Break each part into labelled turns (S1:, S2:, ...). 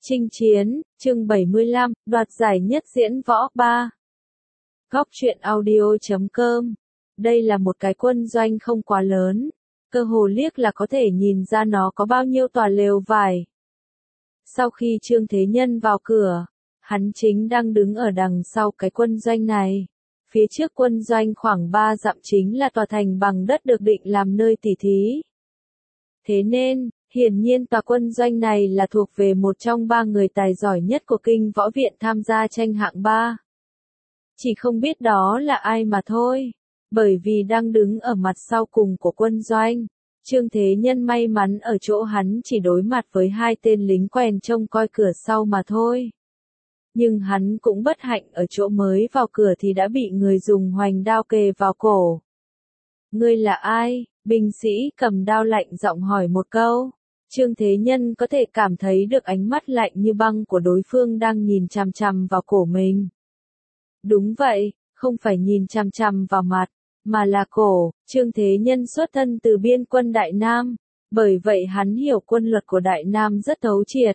S1: Chinh chiến, chương 75, đoạt giải nhất diễn võ 3. Góc truyện audio.com. Đây là một cái quân doanh không quá lớn, cơ hồ liếc là có thể nhìn ra nó có bao nhiêu tòa lều vải. Sau khi Trương Thế Nhân vào cửa, hắn chính đang đứng ở đằng sau cái quân doanh này. Phía trước quân doanh khoảng 3 dặm chính là tòa thành bằng đất được định làm nơi tỉ thí. Thế nên, hiển nhiên tòa quân doanh này là thuộc về một trong 3 người tài giỏi nhất của kinh võ viện tham gia tranh hạng 3. Chỉ không biết đó là ai mà thôi, bởi vì đang đứng ở mặt sau cùng của quân doanh. Trương Thế Nhân may mắn ở chỗ hắn chỉ đối mặt với 2 tên lính quèn trông coi cửa sau mà thôi. Nhưng hắn cũng bất hạnh ở chỗ mới vào cửa thì đã bị người dùng hoành đao kề vào cổ. Ngươi là ai? Binh sĩ cầm đao lạnh giọng hỏi một câu. Trương Thế Nhân có thể cảm thấy được ánh mắt lạnh như băng của đối phương đang nhìn chằm chằm vào cổ mình. Đúng vậy, không phải nhìn chằm chằm vào mặt, mà là cổ. Trương Thế Nhân xuất thân từ biên quân Đại Nam, bởi vậy hắn hiểu quân luật của Đại Nam rất thấu triệt.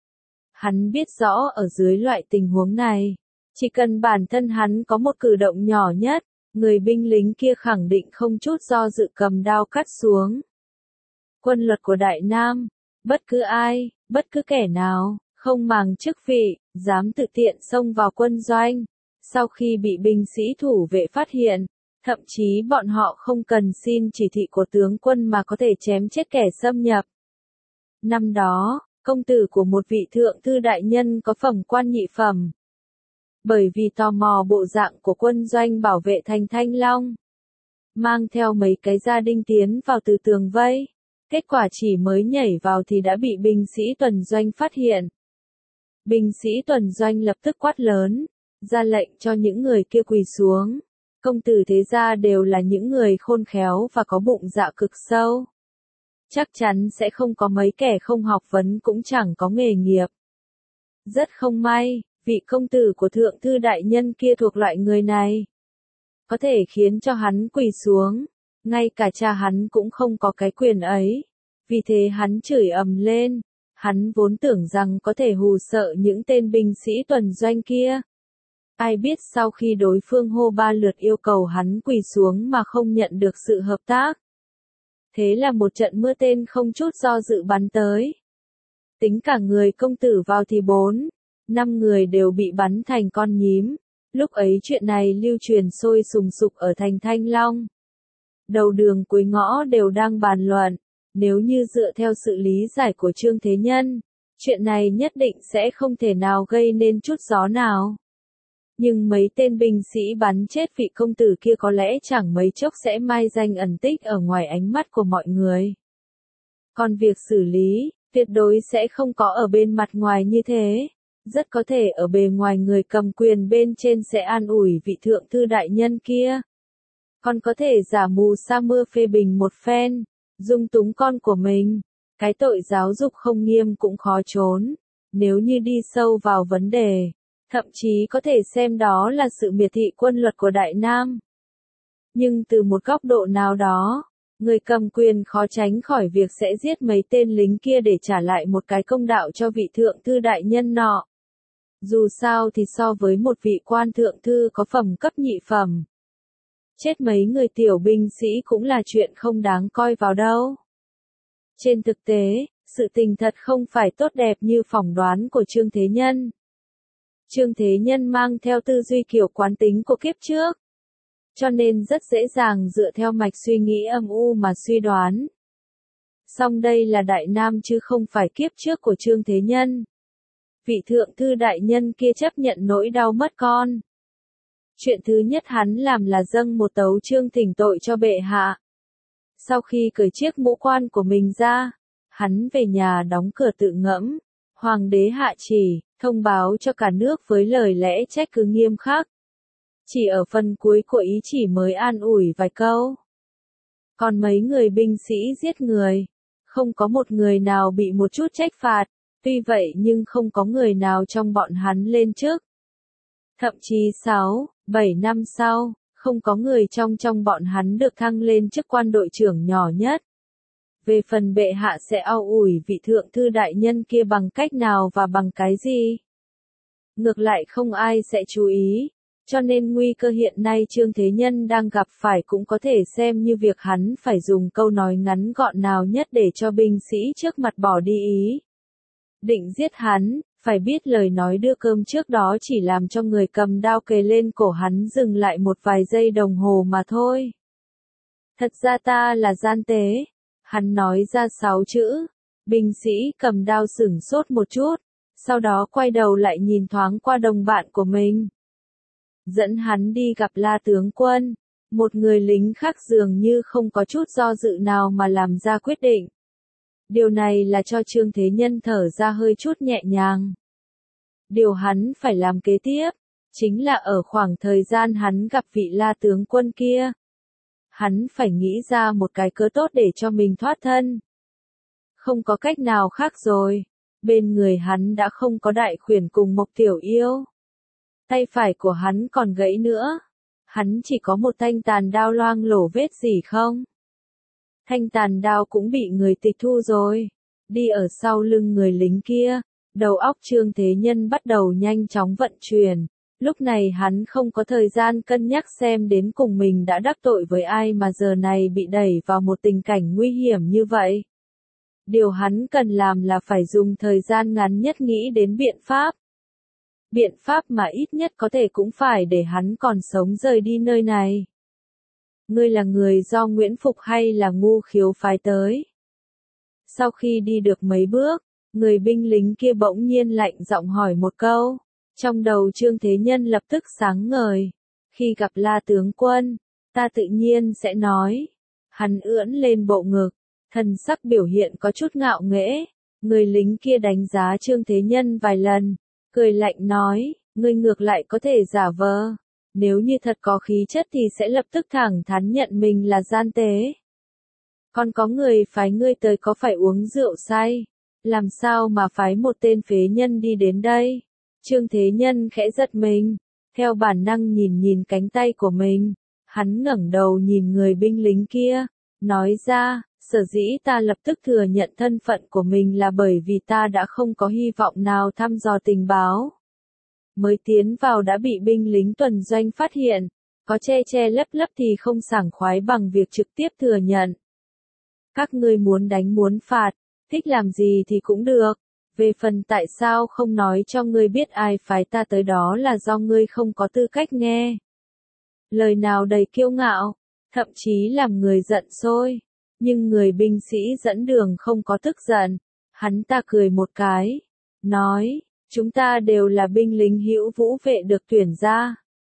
S1: Hắn biết rõ ở dưới loại tình huống này, chỉ cần bản thân hắn có một cử động nhỏ nhất, người binh lính kia khẳng định không chút do dự cầm đao cắt xuống. Quân luật của Đại Nam, bất cứ ai, bất cứ kẻ nào, không màng chức vị, dám tự tiện xông vào quân doanh, sau khi bị binh sĩ thủ vệ phát hiện, thậm chí bọn họ không cần xin chỉ thị của tướng quân mà có thể chém chết kẻ xâm nhập. Năm đó, công tử của một vị thượng thư đại nhân có phẩm quan nhị phẩm. Bởi vì tò mò bộ dạng của quân doanh bảo vệ thành Thanh Long, mang theo mấy cái gia đinh tiến vào từ tường vây. Kết quả chỉ mới nhảy vào thì đã bị binh sĩ tuần doanh phát hiện. Binh sĩ tuần doanh lập tức quát lớn, ra lệnh cho những người kia quỳ xuống. Công tử thế gia đều là những người khôn khéo và có bụng dạ cực sâu. Chắc chắn sẽ không có mấy kẻ không học vấn cũng chẳng có nghề nghiệp. Rất không may, vị công tử của thượng thư đại nhân kia thuộc loại người này. Có thể khiến cho hắn quỳ xuống. Ngay cả cha hắn cũng không có cái quyền ấy. Vì thế hắn chửi ầm lên. Hắn vốn tưởng rằng có thể hù sợ những tên binh sĩ tuần doanh kia. Ai biết sau khi đối phương hô 3 lượt yêu cầu hắn quỳ xuống mà không nhận được sự hợp tác. Thế là một trận mưa tên không chút do dự bắn tới. Tính cả người công tử vào thì 4-5 người đều bị bắn thành con nhím. Lúc ấy chuyện này lưu truyền sôi sùng sục ở thành Thanh Long. Đầu đường cuối ngõ đều đang bàn luận, nếu như dựa theo sự lý giải của Trương Thế Nhân, chuyện này nhất định sẽ không thể nào gây nên chút gió nào. Nhưng mấy tên binh sĩ bắn chết vị công tử kia có lẽ chẳng mấy chốc sẽ mai danh ẩn tích ở ngoài ánh mắt của mọi người. Còn việc xử lý, tuyệt đối sẽ không có ở bên mặt ngoài như thế. Rất có thể ở bề ngoài người cầm quyền bên trên sẽ an ủi vị thượng thư đại nhân kia. Còn có thể giả mù sa mưa phê bình một phen, dung túng con của mình. Cái tội giáo dục không nghiêm cũng khó trốn. Nếu như đi sâu vào vấn đề, thậm chí có thể xem đó là sự miệt thị quân luật của Đại Nam. Nhưng từ một góc độ nào đó, người cầm quyền khó tránh khỏi việc sẽ giết mấy tên lính kia để trả lại một cái công đạo cho vị thượng thư đại nhân nọ. Dù sao thì so với một vị quan thượng thư có phẩm cấp nhị phẩm, chết mấy người tiểu binh sĩ cũng là chuyện không đáng coi vào đâu. Trên thực tế, sự tình thật không phải tốt đẹp như phỏng đoán của Trương Thế Nhân. Trương Thế Nhân mang theo tư duy kiểu quán tính của kiếp trước, cho nên rất dễ dàng dựa theo mạch suy nghĩ âm u mà suy đoán. Song đây là Đại Nam chứ không phải kiếp trước của Trương Thế Nhân. Vị thượng thư đại nhân kia chấp nhận nỗi đau mất con. Chuyện thứ nhất hắn làm là dâng một tấu chương thỉnh tội cho bệ hạ. Sau khi cởi chiếc mũ quan của mình ra, hắn về nhà đóng cửa tự ngẫm. Hoàng đế hạ chỉ, thông báo cho cả nước với lời lẽ trách cứ nghiêm khắc. Chỉ ở phần cuối của ý chỉ mới an ủi vài câu. Còn mấy người binh sĩ giết người, không có một người nào bị một chút trách phạt. Tuy vậy nhưng không có người nào trong bọn hắn lên chức. Thậm chí 6-7 năm sau, không có người trong bọn hắn được thăng lên chức quan đội trưởng nhỏ nhất. Về phần bệ hạ sẽ ao ủi vị thượng thư đại nhân kia bằng cách nào và bằng cái gì? Ngược lại không ai sẽ chú ý, cho nên nguy cơ hiện nay Trương Thế Nhân đang gặp phải cũng có thể xem như việc hắn phải dùng câu nói ngắn gọn nào nhất để cho binh sĩ trước mặt bỏ đi ý định giết hắn. Phải biết lời nói đưa cơm trước đó chỉ làm cho người cầm đao kề lên cổ hắn dừng lại một vài giây đồng hồ mà thôi. Thật ra ta là gian tế. Hắn nói ra 6 chữ. Binh sĩ cầm đao sửng sốt một chút, sau đó quay đầu lại nhìn thoáng qua đồng bạn của mình. Dẫn hắn đi gặp La tướng quân. Một người lính khác dường như không có chút do dự nào mà làm ra quyết định. Điều này là cho Trương Thế Nhân thở ra hơi chút nhẹ nhàng. Điều hắn phải làm kế tiếp, chính là ở khoảng thời gian hắn gặp vị La tướng quân kia. Hắn phải nghĩ ra một cái cớ tốt để cho mình thoát thân. Không có cách nào khác rồi, bên người hắn đã không có Đại Khuyển cùng Mộc Tiểu Yêu. Tay phải của hắn còn gãy nữa. Hắn chỉ có một thanh tàn đao loang lổ vết gì không? Thanh tàn đao cũng bị người tịch thu rồi. Đi ở sau lưng người lính kia, đầu óc Trương Thế Nhân bắt đầu nhanh chóng vận chuyển. Lúc này hắn không có thời gian cân nhắc xem đến cùng mình đã đắc tội với ai mà giờ này bị đẩy vào một tình cảnh nguy hiểm như vậy. Điều hắn cần làm là phải dùng thời gian ngắn nhất nghĩ đến biện pháp. Biện pháp mà ít nhất có thể cũng phải để hắn còn sống rời đi nơi này. Ngươi là người do Nguyễn Phục hay là Ngu Khiếu phái tới? Sau khi đi được mấy bước, người binh lính kia bỗng nhiên lạnh giọng hỏi một câu. Trong đầu Trương Thế Nhân lập tức sáng ngời. Khi gặp La tướng quân, ta tự nhiên sẽ nói. Hắn ưỡn lên bộ ngực, thần sắc biểu hiện có chút ngạo nghễ. Người lính kia đánh giá Trương Thế Nhân vài lần, cười lạnh nói, ngươi ngược lại có thể giả vờ. Nếu như thật có khí chất thì sẽ lập tức thẳng thắn nhận mình là gian tế. Còn có người phái ngươi tới có phải uống rượu say? Làm sao mà phái một tên phế nhân đi đến đây? Trương Thế Nhân khẽ giật mình, theo bản năng nhìn cánh tay của mình. Hắn ngẩng đầu nhìn người binh lính kia, nói ra, sở dĩ ta lập tức thừa nhận thân phận của mình là bởi vì ta đã không có hy vọng nào thăm dò tình báo. Mới tiến vào đã bị binh lính tuần doanh phát hiện, có che lấp thì không sảng khoái bằng việc trực tiếp thừa nhận. Các ngươi muốn đánh muốn phạt, thích làm gì thì cũng được. Về phần tại sao không nói cho ngươi biết ai phái ta tới đó là do ngươi không có tư cách nghe. Lời nào đầy kiêu ngạo, thậm chí làm người giận sôi. Nhưng người binh sĩ dẫn đường không có tức giận. Hắn ta cười một cái, nói, chúng ta đều là binh lính hữu vũ vệ được tuyển ra.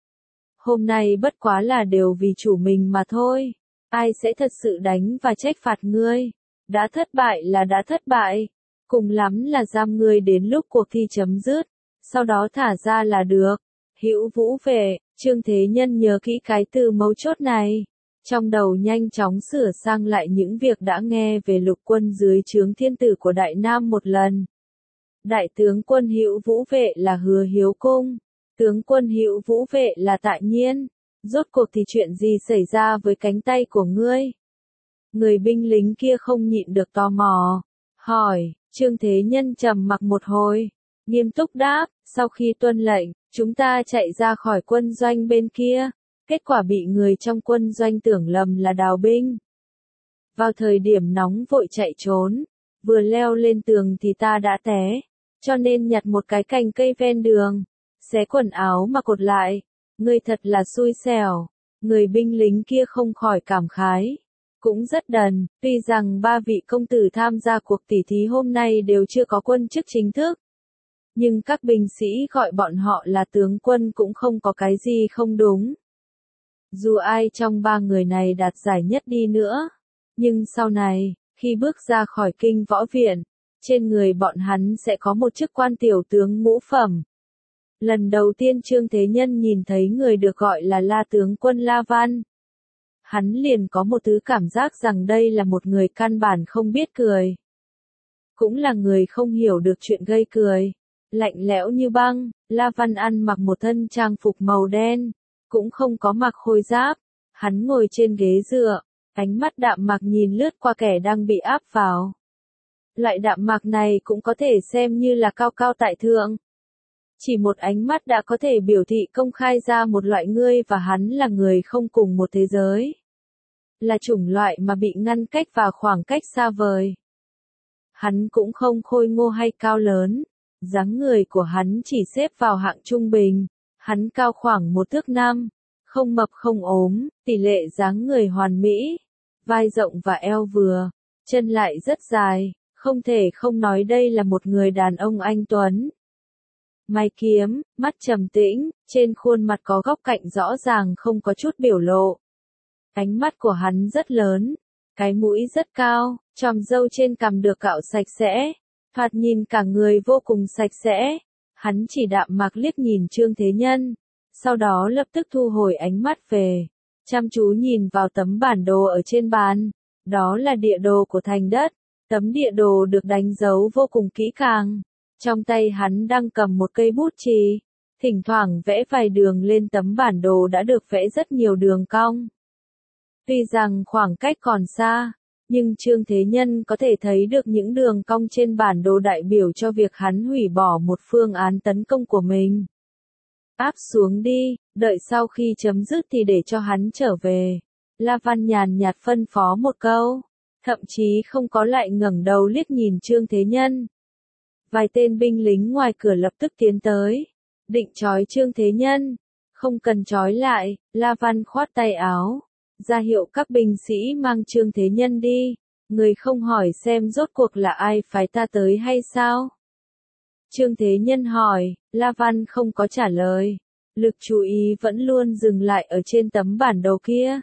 S1: Hôm nay bất quá là đều vì chủ mình mà thôi. Ai sẽ thật sự đánh và trách phạt ngươi? Đã thất bại là đã thất bại. Cùng lắm là giam ngươi đến lúc cuộc thi chấm dứt. Sau đó thả ra là được. Hữu vũ vệ, Trương Thế Nhân nhớ kỹ cái từ mấu chốt này. Trong đầu nhanh chóng sửa sang lại những việc đã nghe về lục quân dưới trướng thiên tử của Đại Nam một lần. Đại tướng quân Hữu Vũ Vệ là Hứa Hiếu Cung, tướng quân Hữu Vũ Vệ là Tại Nhiên. Rốt cuộc thì chuyện gì xảy ra với cánh tay của ngươi? Người binh lính kia không nhịn được tò mò, hỏi. Trương Thế Nhân trầm mặc một hồi, nghiêm túc đáp, sau khi tuân lệnh, chúng ta chạy ra khỏi quân doanh bên kia, kết quả bị người trong quân doanh tưởng lầm là đào binh. Vào thời điểm nóng vội chạy trốn, vừa leo lên tường thì ta đã té, cho nên nhặt một cái cành cây ven đường, xé quần áo mà cột lại. Ngươi thật là xui xẻo. Người binh lính kia không khỏi cảm khái. Cũng rất đần, tuy rằng ba vị công tử tham gia cuộc tỉ thí hôm nay đều chưa có quân chức chính thức. Nhưng các binh sĩ gọi bọn họ là tướng quân cũng không có cái gì không đúng. Dù ai trong ba người này đạt giải nhất đi nữa. Nhưng sau này, khi bước ra khỏi kinh võ viện, trên người bọn hắn sẽ có một chức quan tiểu tướng ngũ phẩm. Lần đầu tiên Trương Thế Nhân nhìn thấy người được gọi là La tướng quân La Văn. Hắn liền có một thứ cảm giác rằng đây là một người căn bản không biết cười. Cũng là người không hiểu được chuyện gây cười. Lạnh lẽo như băng, La Văn ăn mặc một thân trang phục màu đen, cũng không có mặc khôi giáp. Hắn ngồi trên ghế dựa, Ánh mắt đạm mạc nhìn lướt qua kẻ đang bị áp vào. Loại đạm mạc này cũng có thể xem như là cao cao tại thượng. Chỉ một ánh mắt đã có thể biểu thị công khai ra một loại ngươi và hắn là người không cùng một thế giới. Là chủng loại mà bị ngăn cách và khoảng cách xa vời. Hắn cũng không khôi ngô hay cao lớn. Dáng người của hắn chỉ xếp vào hạng trung bình. Hắn cao khoảng 1 thước 5. Không mập không ốm, tỷ lệ dáng người hoàn mỹ. Vai rộng và eo vừa. Chân lại rất dài. Không thể không nói đây là một người đàn ông anh tuấn. Mày kiếm, mắt trầm tĩnh, trên khuôn mặt có góc cạnh rõ ràng không có chút biểu lộ. Ánh mắt của hắn rất lớn, cái mũi rất cao, chòm râu trên cằm được cạo sạch sẽ, thoạt nhìn cả người vô cùng sạch sẽ. Hắn chỉ đạm mạc liếc nhìn Trương Thế Nhân, sau đó lập tức thu hồi ánh mắt về, chăm chú nhìn vào tấm bản đồ ở trên bàn. Đó là địa đồ của thành đất, tấm địa đồ được đánh dấu vô cùng kỹ càng. Trong tay hắn đang cầm một cây bút chì, thỉnh thoảng vẽ vài đường lên tấm bản đồ đã được vẽ rất nhiều đường cong. Tuy rằng khoảng cách còn xa, nhưng Trương Thế Nhân có thể thấy được những đường cong trên bản đồ đại biểu cho việc hắn hủy bỏ một phương án tấn công của mình. Áp xuống đi, đợi sau khi chấm dứt thì để cho hắn trở về. La Văn nhàn nhạt phân phó một câu, thậm chí không có lại ngẩng đầu liếc nhìn Trương Thế Nhân. Vài tên binh lính ngoài cửa lập tức tiến tới, định trói Trương Thế Nhân. Không cần trói lại, La Văn khoát tay áo, ra hiệu các binh sĩ mang Trương Thế Nhân đi. Người không hỏi xem rốt cuộc là ai phái ta tới hay sao? Trương Thế Nhân hỏi, La Văn không có trả lời. Lực chú ý vẫn luôn dừng lại ở trên tấm bản đồ kia.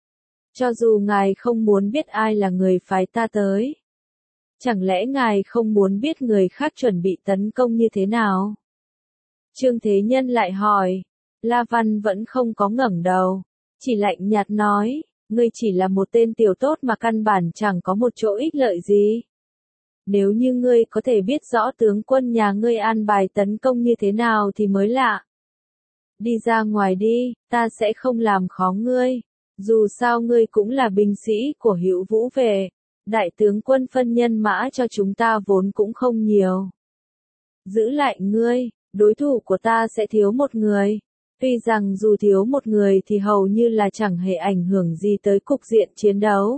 S1: Cho dù ngài không muốn biết ai là người phái ta tới. Chẳng lẽ ngài không muốn biết người khác chuẩn bị tấn công như thế nào? Trương Thế Nhân lại hỏi. La Văn vẫn không có ngẩng đầu. Chỉ lạnh nhạt nói, ngươi chỉ là một tên tiểu tốt mà căn bản chẳng có một chỗ ích lợi gì. Nếu như ngươi có thể biết rõ tướng quân nhà ngươi an bài tấn công như thế nào thì mới lạ. Đi ra ngoài đi, ta sẽ không làm khó ngươi. Dù sao ngươi cũng là binh sĩ của Hữu Vũ về. Đại tướng quân phân nhân mã cho chúng ta vốn cũng không nhiều. Giữ lại ngươi, đối thủ của ta sẽ thiếu một người. Tuy rằng dù thiếu một người thì hầu như là chẳng hề ảnh hưởng gì tới cục diện chiến đấu.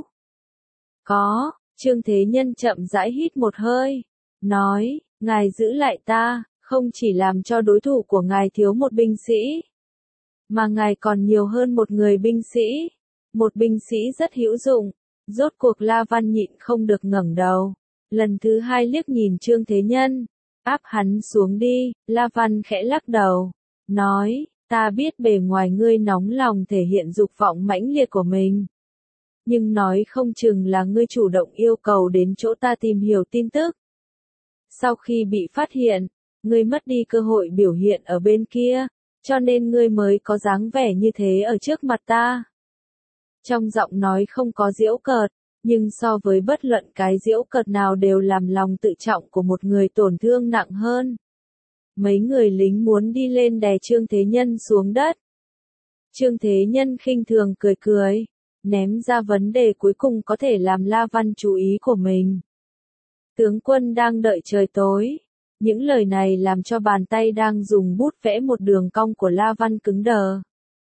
S1: Có, Trương Thế Nhân chậm rãi hít một hơi, nói, ngài giữ lại ta, không chỉ làm cho đối thủ của ngài thiếu một binh sĩ, mà ngài còn nhiều hơn một người binh sĩ, một binh sĩ rất hữu dụng. Rốt cuộc La Văn nhịn không được ngẩng đầu, lần thứ hai liếc nhìn Trương Thế Nhân, áp hắn xuống đi. La Văn khẽ lắc đầu, nói, ta biết bề ngoài ngươi nóng lòng thể hiện dục vọng mãnh liệt của mình. Nhưng nói không chừng là ngươi chủ động yêu cầu đến chỗ ta tìm hiểu tin tức. Sau khi bị phát hiện, ngươi mất đi cơ hội biểu hiện ở bên kia, cho nên ngươi mới có dáng vẻ như thế ở trước mặt ta. Trong giọng nói không có giễu cợt, nhưng so với bất luận cái giễu cợt nào đều làm lòng tự trọng của một người tổn thương nặng hơn. Mấy người lính muốn đi lên đè Trương Thế Nhân xuống đất. Trương Thế Nhân khinh thường cười cười, ném ra vấn đề cuối cùng có thể làm La Văn chú ý của mình. Tướng quân đang đợi trời tối. Những lời này làm cho bàn tay đang dùng bút vẽ một đường cong của La Văn cứng đờ.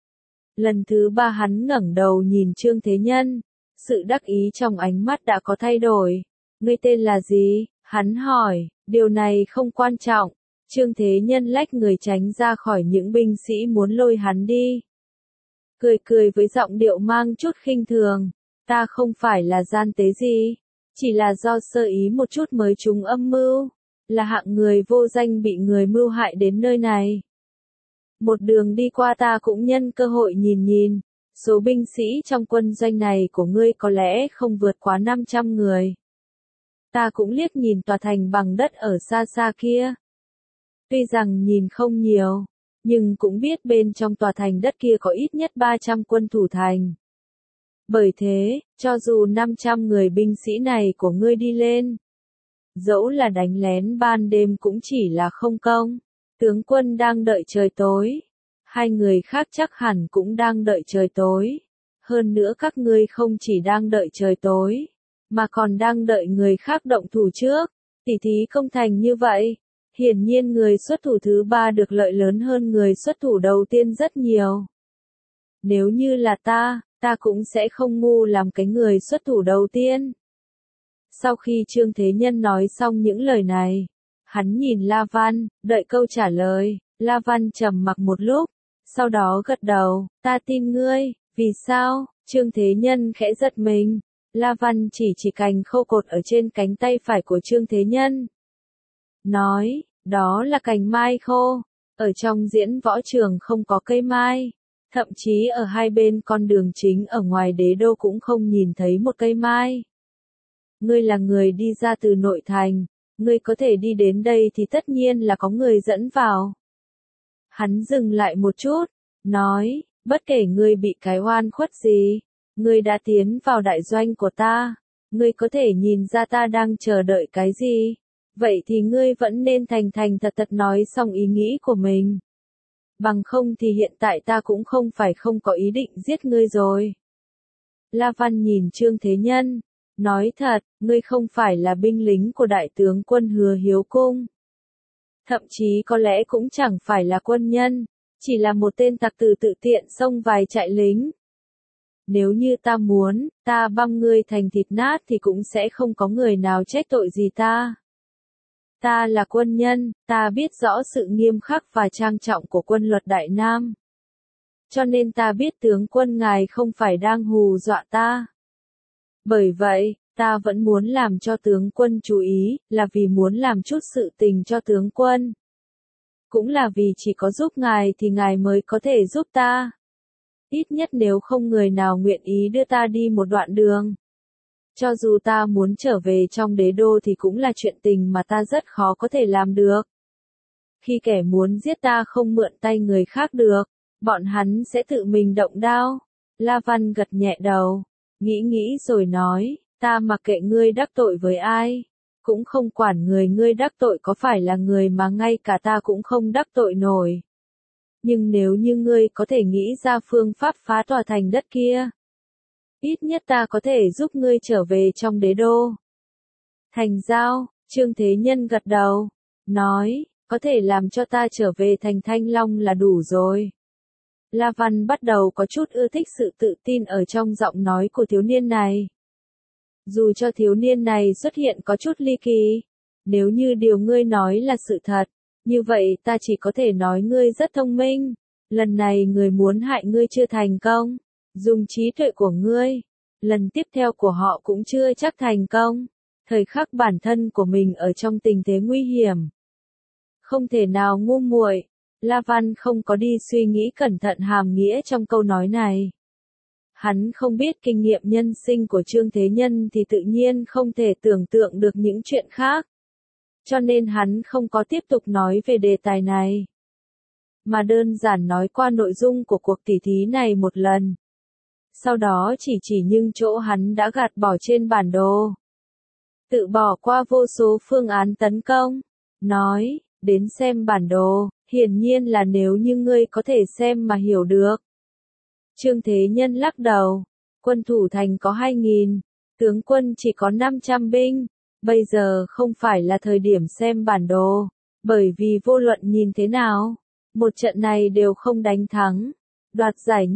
S1: Lần thứ ba hắn ngẩng đầu nhìn Trương Thế Nhân, sự đắc ý trong ánh mắt đã có thay đổi. Ngươi tên là gì? Hắn hỏi, điều này không quan trọng. Trương Thế Nhân lách người tránh ra khỏi những binh sĩ muốn lôi hắn đi. Cười cười với giọng điệu mang chút khinh thường, ta không phải là gian tế gì, chỉ là do sơ ý một chút mới trúng âm mưu, là hạng người vô danh bị người mưu hại đến nơi này. Một đường đi qua ta cũng nhân cơ hội nhìn nhìn, số binh sĩ trong quân doanh này của ngươi có lẽ không vượt quá 500 người. Ta cũng liếc nhìn tòa thành bằng đất ở xa xa kia. Tuy rằng nhìn không nhiều, nhưng cũng biết bên trong tòa thành đất kia có ít nhất 300 quân thủ thành. Bởi thế, cho dù 500 người binh sĩ này của ngươi đi lên, dẫu là đánh lén ban đêm cũng chỉ là không công. Tướng quân đang đợi trời tối. Hai người khác chắc hẳn cũng đang đợi trời tối. Hơn nữa các ngươi không chỉ đang đợi trời tối, mà còn đang đợi người khác động thủ trước. Tỉ thí công thành như vậy, hiển nhiên người xuất thủ thứ ba được lợi lớn hơn người xuất thủ đầu tiên rất nhiều. Nếu như là ta cũng sẽ không ngu làm cái người xuất thủ đầu tiên. Sau khi Trương Thế Nhân nói xong những lời này, hắn nhìn La Văn, đợi câu trả lời. La Văn trầm mặc một lúc, sau đó gật đầu, ta tin ngươi. Vì sao? Trương Thế Nhân khẽ giật mình. La Văn chỉ cành khô cột ở trên cánh tay phải của Trương Thế Nhân. Nói, đó là cành mai khô. Ở trong diễn võ trường không có cây mai. Thậm chí ở hai bên con đường chính ở ngoài đế đô cũng không nhìn thấy một cây mai. Ngươi là người đi ra từ nội thành, ngươi có thể đi đến đây thì tất nhiên là có người dẫn vào. Hắn dừng lại một chút, nói, bất kể ngươi bị cái oan khuất gì, ngươi đã tiến vào đại doanh của ta, ngươi có thể nhìn ra ta đang chờ đợi cái gì, vậy thì ngươi vẫn nên thành thành thật thật nói xong ý nghĩ của mình. Bằng không thì hiện tại ta cũng không phải không có ý định giết ngươi rồi. La Văn nhìn Trương Thế Nhân, nói thật, ngươi không phải là binh lính của đại tướng quân Hứa Hiếu Cung. Thậm chí có lẽ cũng chẳng phải là quân nhân, chỉ là một tên tặc tử tự tiện xông vài trại lính. Nếu như ta muốn, ta băm ngươi thành thịt nát thì cũng sẽ không có người nào trách tội gì ta. Ta là quân nhân, ta biết rõ sự nghiêm khắc và trang trọng của quân luật Đại Nam. Cho nên ta biết tướng quân ngài không phải đang hù dọa ta. Bởi vậy, ta vẫn muốn làm cho tướng quân chú ý, là vì muốn làm chút sự tình cho tướng quân. Cũng là vì chỉ có giúp ngài thì ngài mới có thể giúp ta. Ít nhất nếu không người nào nguyện ý đưa ta đi một đoạn đường. Cho dù ta muốn trở về trong đế đô thì cũng là chuyện tình mà ta rất khó có thể làm được. Khi kẻ muốn giết ta không mượn tay người khác được, bọn hắn sẽ tự mình động đao. La Văn gật nhẹ đầu, nghĩ rồi nói, ta mặc kệ ngươi đắc tội với ai, cũng không quản người ngươi đắc tội có phải là người mà ngay cả ta cũng không đắc tội nổi. Nhưng nếu như ngươi có thể nghĩ ra phương pháp phá tòa thành đất kia, ít nhất ta có thể giúp ngươi trở về trong đế đô. Thành giao, Trương Thế Nhân gật đầu, nói, có thể làm cho ta trở về thành Thanh Long là đủ rồi. La Văn bắt đầu có chút ưa thích sự tự tin ở trong giọng nói của thiếu niên này. Dù cho thiếu niên này xuất hiện có chút ly kỳ, nếu như điều ngươi nói là sự thật, như vậy ta chỉ có thể nói ngươi rất thông minh. Lần này người muốn hại ngươi chưa thành công, dùng trí tuệ của ngươi, lần tiếp theo của họ cũng chưa chắc thành công. Thời khắc bản thân của mình ở trong tình thế nguy hiểm, không thể nào ngu muội. La Văn không có đi suy nghĩ cẩn thận hàm nghĩa trong câu nói này. Hắn không biết kinh nghiệm nhân sinh của Trương Thế Nhân thì tự nhiên không thể tưởng tượng được những chuyện khác. Cho nên hắn không có tiếp tục nói về đề tài này, mà đơn giản nói qua nội dung của cuộc tỉ thí này một lần. Sau đó chỉ những chỗ hắn đã gạt bỏ trên bản đồ. Tự bỏ qua vô số phương án tấn công. Nói, đến xem bản đồ, hiển nhiên là nếu như ngươi có thể xem mà hiểu được. Trương Thế Nhân lắc đầu, quân thủ thành có 2.000, tướng quân chỉ có 500 binh. Bây giờ không phải là thời điểm xem bản đồ, bởi vì vô luận nhìn thế nào, một trận này đều không đánh thắng. Đoạt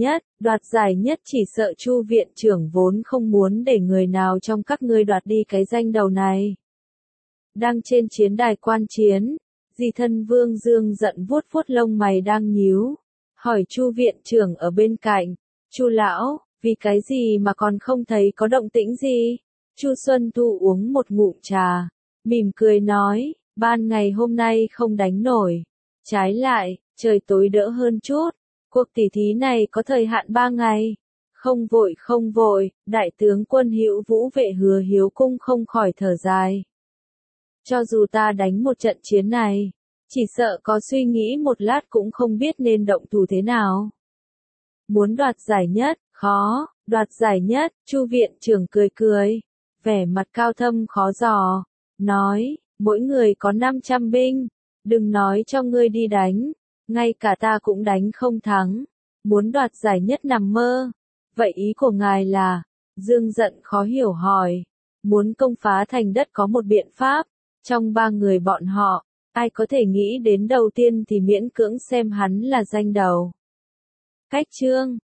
S1: giải nhất chỉ sợ Chu viện trưởng vốn không muốn để người nào trong các ngươi đoạt đi cái danh đầu này. Đang trên chiến đài quan chiến, Di Thân Vương Dương giận vuốt vuốt lông mày đang nhíu, hỏi Chu viện trưởng ở bên cạnh, Chu lão, vì cái gì mà còn không thấy có động tĩnh gì? Chu Xuân Thu uống một ngụm trà, mỉm cười nói, ban ngày hôm nay không đánh nổi. Trái lại, trời tối đỡ hơn chút. Cuộc tỉ thí này có thời hạn 3 ngày. Không vội, đại tướng quân Hữu Vũ Vệ Hứa Hiếu Cung không khỏi thở dài. Cho dù ta đánh một trận chiến này, chỉ sợ có suy nghĩ một lát cũng không biết nên động thủ thế nào. Muốn đoạt giải nhất, khó, đoạt giải nhất, Chu viện trưởng cười, vẻ mặt cao thâm khó dò, nói, mỗi người có 500 binh, đừng nói cho ngươi đi đánh, ngay cả ta cũng đánh không thắng, muốn đoạt giải nhất nằm mơ. Vậy ý của ngài là, Dương giận khó hiểu hỏi, muốn công phá thành đất có một biện pháp, trong ba người bọn họ, ai có thể nghĩ đến đầu tiên thì miễn cưỡng xem hắn là danh đầu. Cách chương